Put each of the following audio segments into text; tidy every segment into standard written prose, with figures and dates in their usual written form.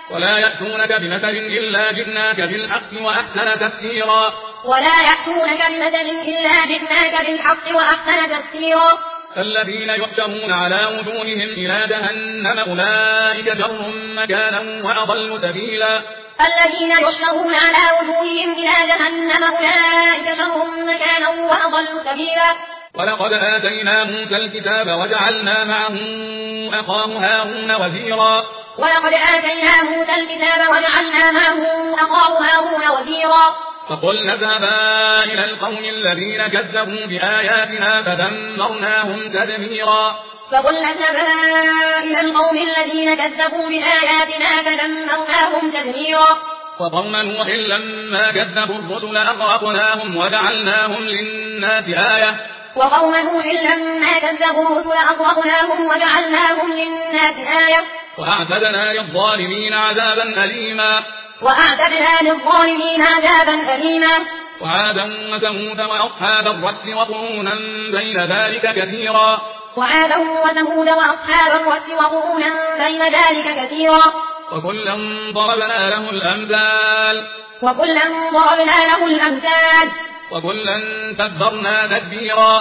ولا يأتونك بمثل إلا جئناك بالحق وأحسن تفسيرا ولا يأتونك بمثل إلا جئناك بالحق وأحسن تفسيرا الذين يحشرون على وجوههم إلى جهنم أولئك شر مكانا وأضل سبيلا الذين يحشرون على وجوههم إلى جهنم أولئك شر مكانا وأضل سبيلا ولقد آتينا موسى الكتاب وجعلنا معه أخاه هارون وزيرا ولقد آتينا موسى الكتاب وجعلنا معه أخاه هارون وزيرا فقلنا اذهبا إلى القوم الذين كذبوا بآياتنا فدمرناهم تدميرا فقلنا اذهبا إلى القوم الذين كذبوا بآياتنا فدمرناهم تدميرا وقوم نوح لما كذبوا الرسل أغرقناهم وجعلناهم للناس آية وقوم نوح لما كذبوا الرسل أغرقناهم وجعلناهم للناس آية وأعتدنا للظالمين عذابا أليما وعادا وثمود وأصحاب الرس وقرونا بين ذلك كثيرا وكلا ضربنا له الأمثال وكلا تبرنا تدبيرا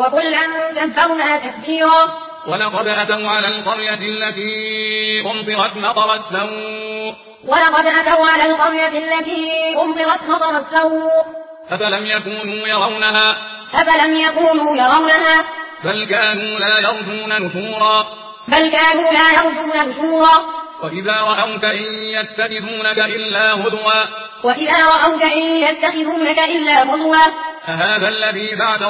ولقد أتوا على القرية التي أمطرت مطر السوء أفلم يكونوا يرونها بل كانوا لا يرجون نشورا وإذا رأوك إن يتخذونك إلا هدوا أهذا الذي بعث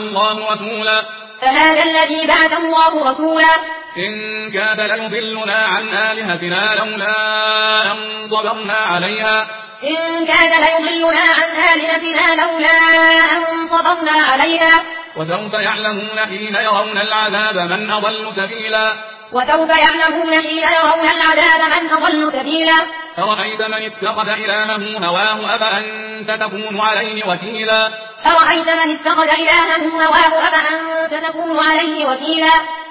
الله رسولا إن كاد ليضلنا عن آلهتنا لولا أن صبرنا عليها وسوف يعلمون حين يرون العذاب من أضل سبيلا أرأيت من اتخذ إلهه هواه أفأنت تكون عليه وكيلا